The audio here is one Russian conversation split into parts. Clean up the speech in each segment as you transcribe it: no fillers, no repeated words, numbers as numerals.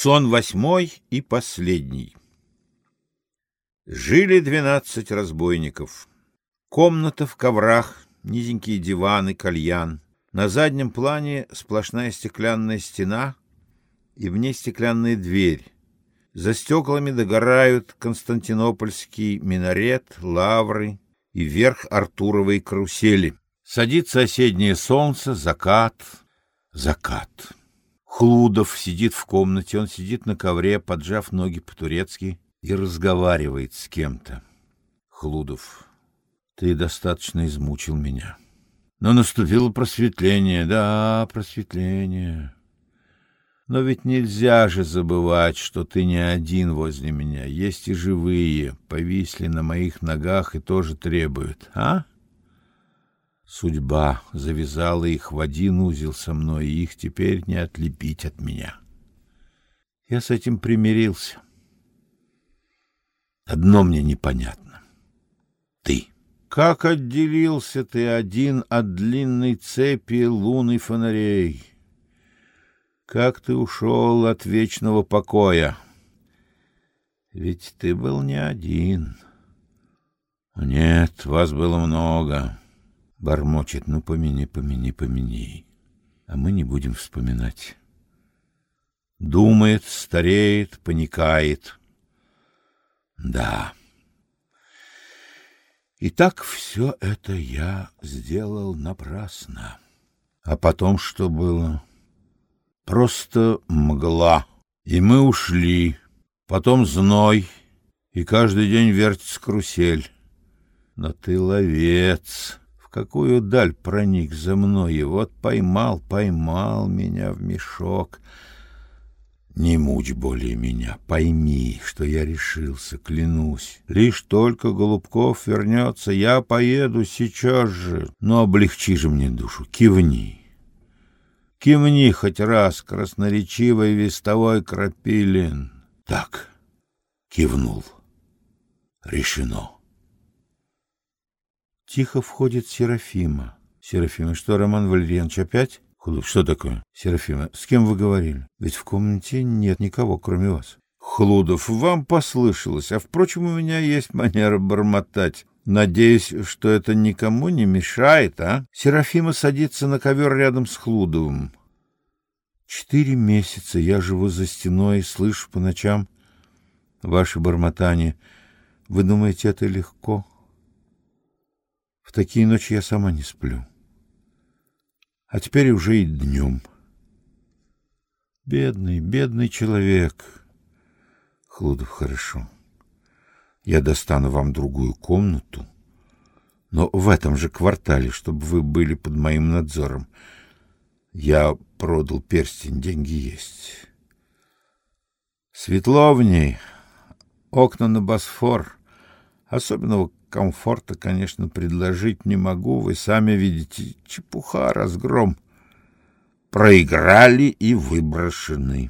Сон 8 и последний. Жили 12 разбойников. Комната в коврах, низенькие диваны, кальян. На заднем плане сплошная стеклянная стена и в ней стеклянная дверь. За стеклами догорают константинопольский минарет, лавры и верх Артуровой карусели. Садится осеннее солнце, закат. Хлудов сидит в комнате, он сидит на ковре, поджав ноги по-турецки, и разговаривает с кем-то. Хлудов: ты достаточно измучил меня. Но наступило просветление, да, просветление. Но ведь нельзя же забывать, что ты не один возле меня. Есть и живые, повисли на моих ногах и тоже требуют, а? Судьба завязала их в один узел со мной, и их теперь не отлепить от меня. Я с этим примирился. Одно мне непонятно. Ты. Как отделился ты один от длинной цепи лун и фонарей? Как ты ушел от вечного покоя? Ведь ты был не один. Нет, вас было много. Бормочет: ну, помяни. А мы не будем вспоминать. Думает, стареет, паникает. Да. И так все это я сделал напрасно. А потом что было? Просто мгла. И мы ушли. Потом зной. И каждый день вертится карусель. Но ты ловец. В какую даль проник за мной, и вот поймал меня в мешок. Не мучь более меня, пойми, что я решился, клянусь. Лишь только Голубков вернется, я поеду сейчас же. Но облегчи же мне душу, кивни. Кивни хоть раз, красноречивый вестовой Крапилин. Так, кивнул. Решено. Тихо входит Серафима. Серафима: что, Роман Валерьянович, опять? Хлудов: что такое? Серафима: с кем вы говорили? Ведь в комнате нет никого, кроме вас. Хлудов: вам послышалось, а впрочем, у меня есть манера бормотать. Надеюсь, что это никому не мешает, а? Серафима садится на ковер рядом с Хлудовым. 4 месяца я живу за стеной и слышу по ночам ваше бормотание. Вы думаете, это легко? В такие ночи я сама не сплю. А теперь уже и днем. Бедный человек. Хлудов: хорошо. Я достану вам другую комнату, но в этом же квартале, чтобы вы были под моим надзором. Я продал перстень, деньги есть. Светло в ней, окна на Босфор. Особенного комфорта, конечно, предложить не могу. Вы сами видите, чепуха, разгром. Проиграли и выброшены.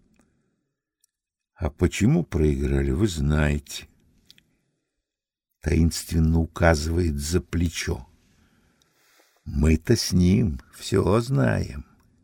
А почему проиграли, вы знаете. Таинственно указывает за плечо. Мы-то с ним все знаем.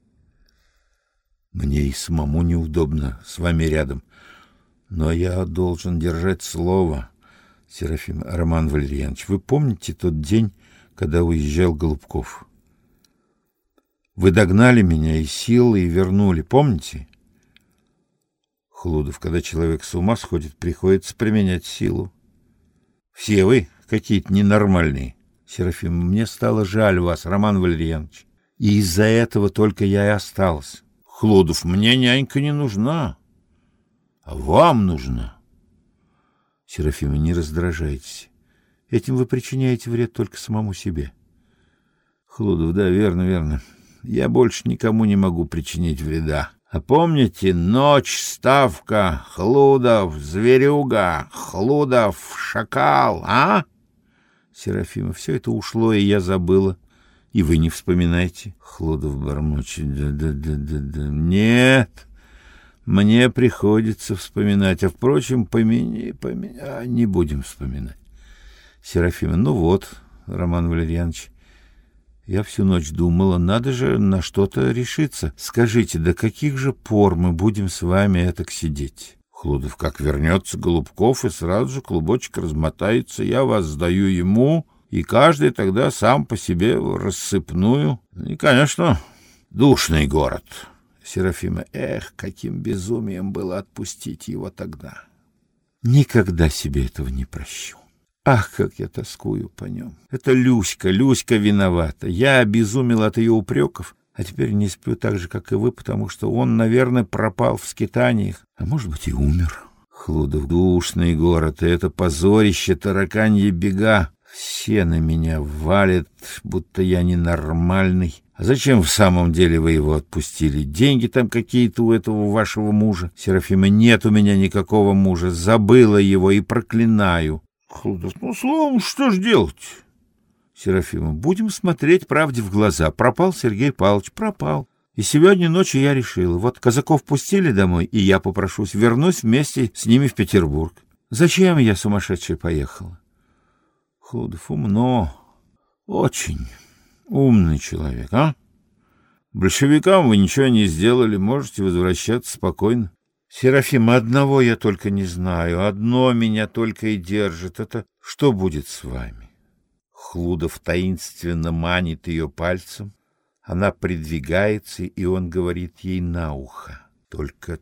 Мне и самому неудобно с вами рядом, но я должен держать слово. Серафим: Роман Валерьянович, вы помните тот день, когда уезжал Голубков? Вы догнали меня и силой вернули, помните? Хлудов: когда человек с ума сходит, приходится применять силу. Все вы какие-то ненормальные. Серафим: мне стало жаль вас, Роман Валерьянович, и из-за этого только я и осталась. Хлудов: мне нянька не нужна, а вам нужна. Серафима: не раздражайтесь. Этим вы причиняете вред только самому себе. Хлудов: да, верно. Я больше никому не могу причинить вреда. А помните, ночь, ставка, Хлудов, зверюга, Хлудов, шакал, а? Серафима: все это ушло, и я забыла. И вы не вспоминайте. Хлудов бормочет: да. Нет. Мне приходится вспоминать, а, впрочем, помяни, не будем вспоминать. Серафима: ну вот, Роман Валерьянович, Я всю ночь думала, надо же на что-то решиться. Скажите, до каких же пор мы будем с вами этак сидеть? Хлудов: как вернется Голубков, и сразу же клубочек размотается, я вас сдаю ему, и каждый тогда сам по себе в рассыпную. И, конечно, душный город. Серафима: эх, каким безумием было отпустить его тогда. Никогда себе этого не прощу. Ах, как я тоскую по нем. Это Люська виновата. Я обезумел от ее упреков, а теперь не сплю так же, как и вы, потому что он, наверное, пропал в скитаниях, а может быть и умер. Хлудов: душный город, и это позорище, тараканьи бега. Все на меня валят, будто я ненормальный. А зачем в самом деле вы его отпустили? Деньги там какие-то у этого вашего мужа. Серафима: нет у меня никакого мужа, забыла его и проклинаю. Хлудов: ну, словом, что ж делать? Серафима: будем смотреть правде в глаза. Пропал Сергей Павлович, пропал. И сегодня ночью я решила, вот казаков пустили домой, и я попрошусь, вернусь вместе с ними в Петербург. Зачем я сумасшедшая поехала? Хлудов: умно, очень умный человек, а? Большевикам вы ничего не сделали, можете возвращаться спокойно. Серафима: одного я только не знаю, одно меня только и держит. Это что будет с вами? Хлудов таинственно манит ее пальцем. Она придвигается, и он говорит ей на ухо: только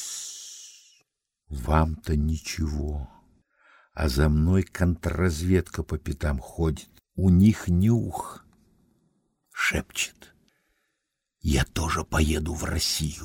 вам-то ничего, а за мной контрразведка по пятам ходит. У них нюх. Шепчет: я тоже поеду в Россию.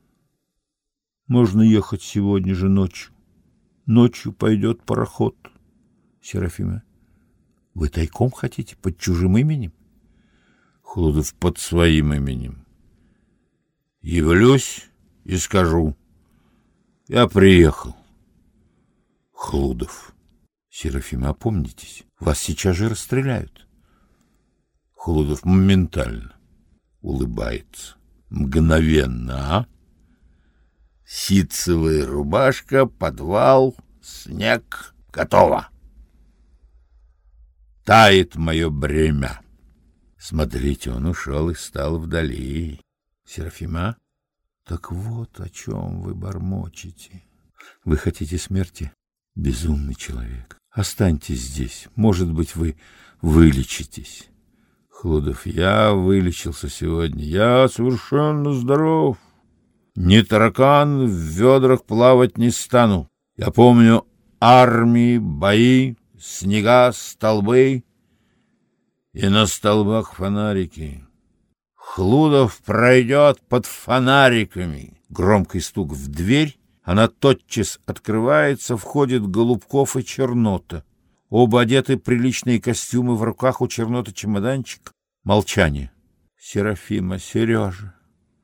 Можно ехать сегодня же ночью. Ночью пойдет пароход. Серафима: вы тайком хотите, под чужим именем? Хлудов: под своим именем. Явлюсь и скажу: я приехал. Хлудов: Серафима, опомнитесь, вас сейчас же расстреляют. Хлудов моментально улыбается. Мгновенно, а? Ситцевая рубашка, подвал, снег, готово. Тает мое бремя. Смотрите, он ушел и стал вдали. Серафима: так вот о чем вы бормочете. Вы хотите смерти? Безумный человек. Останьтесь здесь, может быть, вы вылечитесь. Хлудов: я вылечился сегодня, я совершенно здоров. Ни таракан в ведрах плавать не стану. Я помню армии, бои, снега, столбы, и на столбах фонарики. Хлудов пройдет под фонариками. Громкий стук в дверь, она тотчас открывается, входит Голубков и Чернота. Оба одеты в приличные костюмы, в руках у Черноты чемоданчик. Молчание. Серафима: Сережа.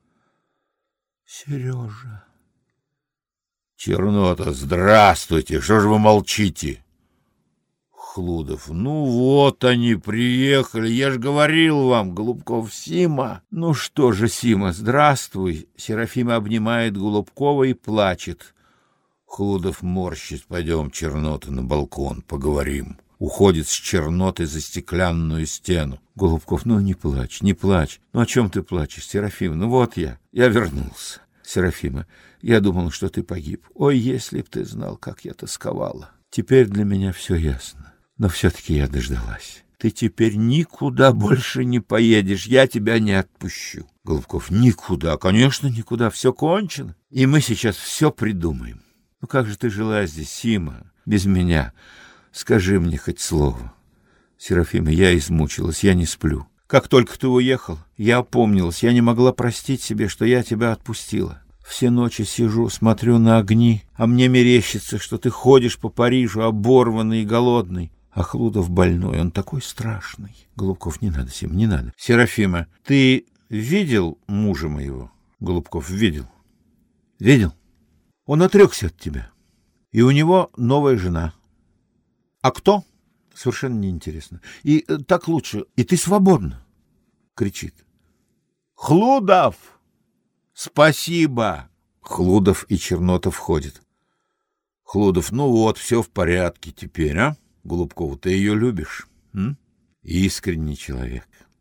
Сережа. Чернота: здравствуйте, что же вы молчите? Хлудов: ну вот они приехали, я ж говорил вам. Голубков: Сима. Ну что же, Сима, здравствуй. Серафима обнимает Голубкова и плачет. Хлудов морщит: пойдем, Чернота, на балкон, поговорим. Уходит с Чернотой за стеклянную стену. Голубков: ну не плачь, не плачь. Ну о чем ты плачешь, Серафима? Ну вот я вернулся. Серафима: я думал, что ты погиб. Ой, если б ты знал, как я тосковала. Теперь для меня все ясно. Но все-таки я дождалась. Ты теперь никуда больше не поедешь, я тебя не отпущу. Голубков: никуда, конечно, никуда, все кончено. И мы сейчас все придумаем. Ну как же ты жила здесь, Сима, без меня? Скажи мне хоть слово. Серафима: я измучилась, я не сплю. Как только ты уехал, я опомнилась, я не могла простить себе, что я тебя отпустила. Все ночи сижу, смотрю на огни, а мне мерещится, что ты ходишь по Парижу оборванный и голодный. А Хлудов больной, он такой страшный. Голубков: не надо, Сим, не надо. Серафима: ты видел мужа моего? Голубков: видел. Видел? Он отрекся от тебя. И у него новая жена. А кто? Совершенно неинтересно. И так лучше. И ты свободна. Кричит. Хлудов! Спасибо! Хлудов и Чернота входят. Хлудов: ну вот, все в порядке теперь, а? Голубков: ты ее любишь? Искренний человек.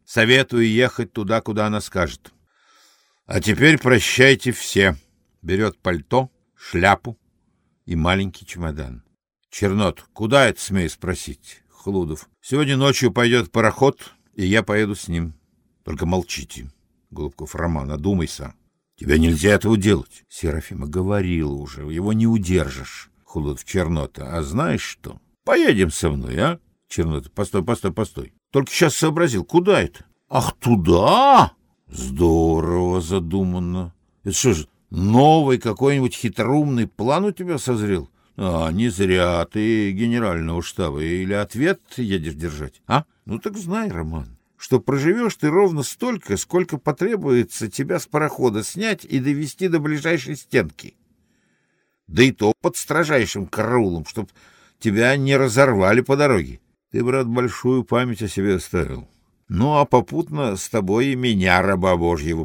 Советую ехать туда, куда она скажет. А теперь прощайте все. Берет пальто, шляпу и маленький чемодан. Чернот, куда это, смею спросить? Хлудов. Сегодня ночью пойдет пароход, и я поеду с ним. Только молчите. Голубков. Роман, одумайся. Тебе нельзя этого делать. Серафима. Говорила уже, его не удержишь. Хлудов. Чернота. А знаешь что? Поедем со мной, а? Чернота. Постой. Только сейчас сообразил, куда это? Ах, туда? Здорово задуманно. Это что же, новый какой-нибудь хитроумный план у тебя созрел? А, не зря ты генерального штаба. Или ответ едешь держать, а? Ну так знай, Роман, что проживешь ты ровно столько, сколько потребуется тебя с парохода снять и довести до ближайшей стенки. Да и то под строжайшим караулом, чтоб тебя не разорвали по дороге. Ты, брат, большую память о себе оставил. Ну, а попутно с тобой и меня, раба Божьего,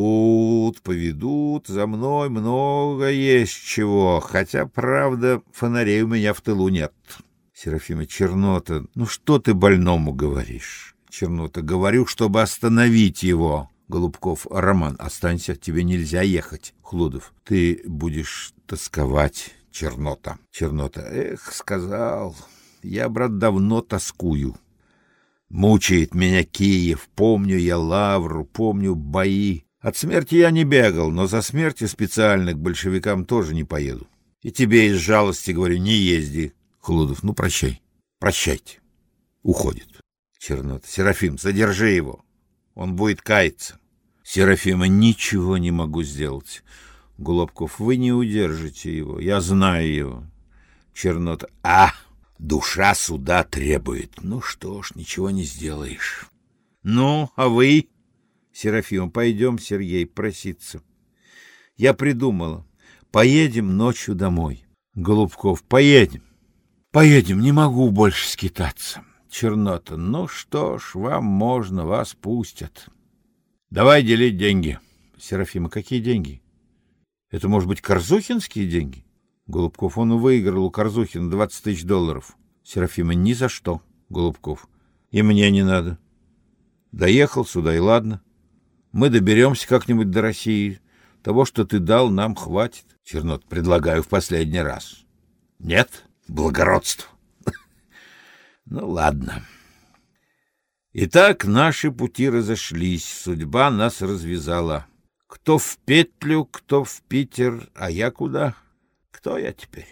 поведут, за мной много есть чего, хотя, правда, фонарей у меня в тылу нет. Серафима. Чернота, ну что ты больному говоришь? Чернота. Говорю, чтобы остановить его. Голубков. Роман, останься, тебе нельзя ехать. Хлудов. Ты будешь тосковать. Чернота. Чернота. Эх, сказал... Я, брат, давно тоскую. Мучает меня Киев, помню я Лавру, помню бои. От смерти я не бегал, но за смертью специально к большевикам тоже не поеду. И тебе из жалости говорю, не езди. Хлудов, ну прощай. Прощайте. Уходит. Чернота. Серафим, задержи его. Он будет каяться. Серафима, ничего не могу сделать. Голубков, вы не удержите его, я знаю его. Чернота. Душа суда требует. Ну что ж, ничего не сделаешь. Ну, а вы? Серафим, пойдем, Сергей, проситься. Я придумала. Поедем ночью домой. Голубков, поедем. Поедем, не могу больше скитаться. Чернота, ну что ж, вам можно, вас пустят. Давай делить деньги. Серафима, какие деньги? Это, может быть, корзухинские деньги? Голубков, он выиграл у Корзухина $20 000. Серафима, ни за что. Голубков, и мне не надо. Доехал сюда, и ладно. Мы доберемся как-нибудь до России. Того, что ты дал, нам хватит. Чернот, предлагаю в последний раз. Нет? Благородство. Ну, ладно. Итак, наши пути разошлись. Судьба нас развязала. Кто в петлю, кто в Питер, а я куда? Кто я теперь?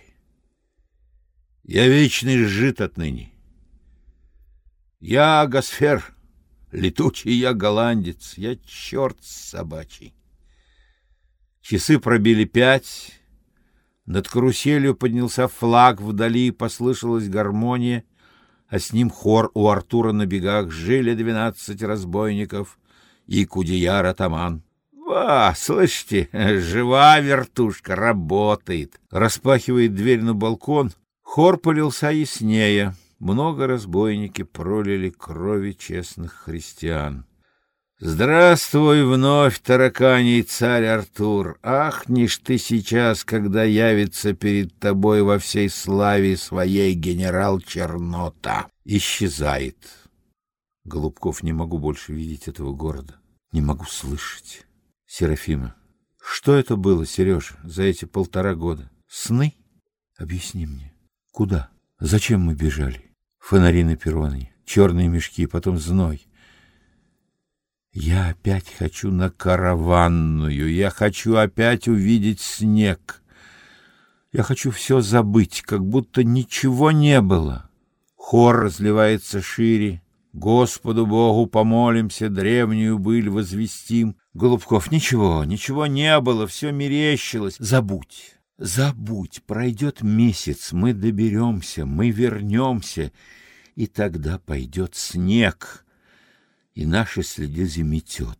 Я вечный жид отныне. Я Гасфер, летучий я голландец, я черт собачий. Часы пробили 5, над каруселью поднялся флаг, вдали послышалась гармония, а с ним хор у Артура на бегах жили 12 разбойников и кудеяр-атаман. Слышите, жива вертушка, работает. Распахивает дверь на балкон. Хор полился яснее. Много разбойники пролили крови честных христиан. Здравствуй вновь, тараканий царь Артур. Ахнешь ты сейчас, когда явится перед тобой во всей славе своей генерал Чернота. Исчезает. Голубков, не могу больше видеть этого города. Не могу слышать. Серафима. Что это было, Сережа, за эти 1,5 года? Сны? Объясни мне. Куда? Зачем мы бежали? Фонари на перроне, черные мешки, потом зной. Я опять хочу на Караванную. Я хочу опять увидеть снег. Я хочу все забыть, как будто ничего не было. Хор разливается шире. Господу Богу помолимся, древнюю быль возвестим. Голубков, ничего не было, все мерещилось. Забудь, пройдет месяц, мы доберемся, мы вернемся, и тогда пойдет снег, и наши следы заметет.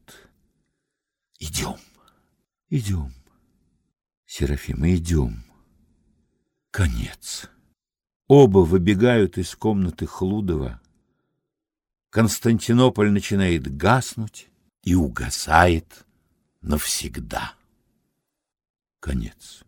Идем. Серафима, идем. Конец. Оба выбегают из комнаты Хлудова. Константинополь начинает гаснуть и угасает навсегда. Конец.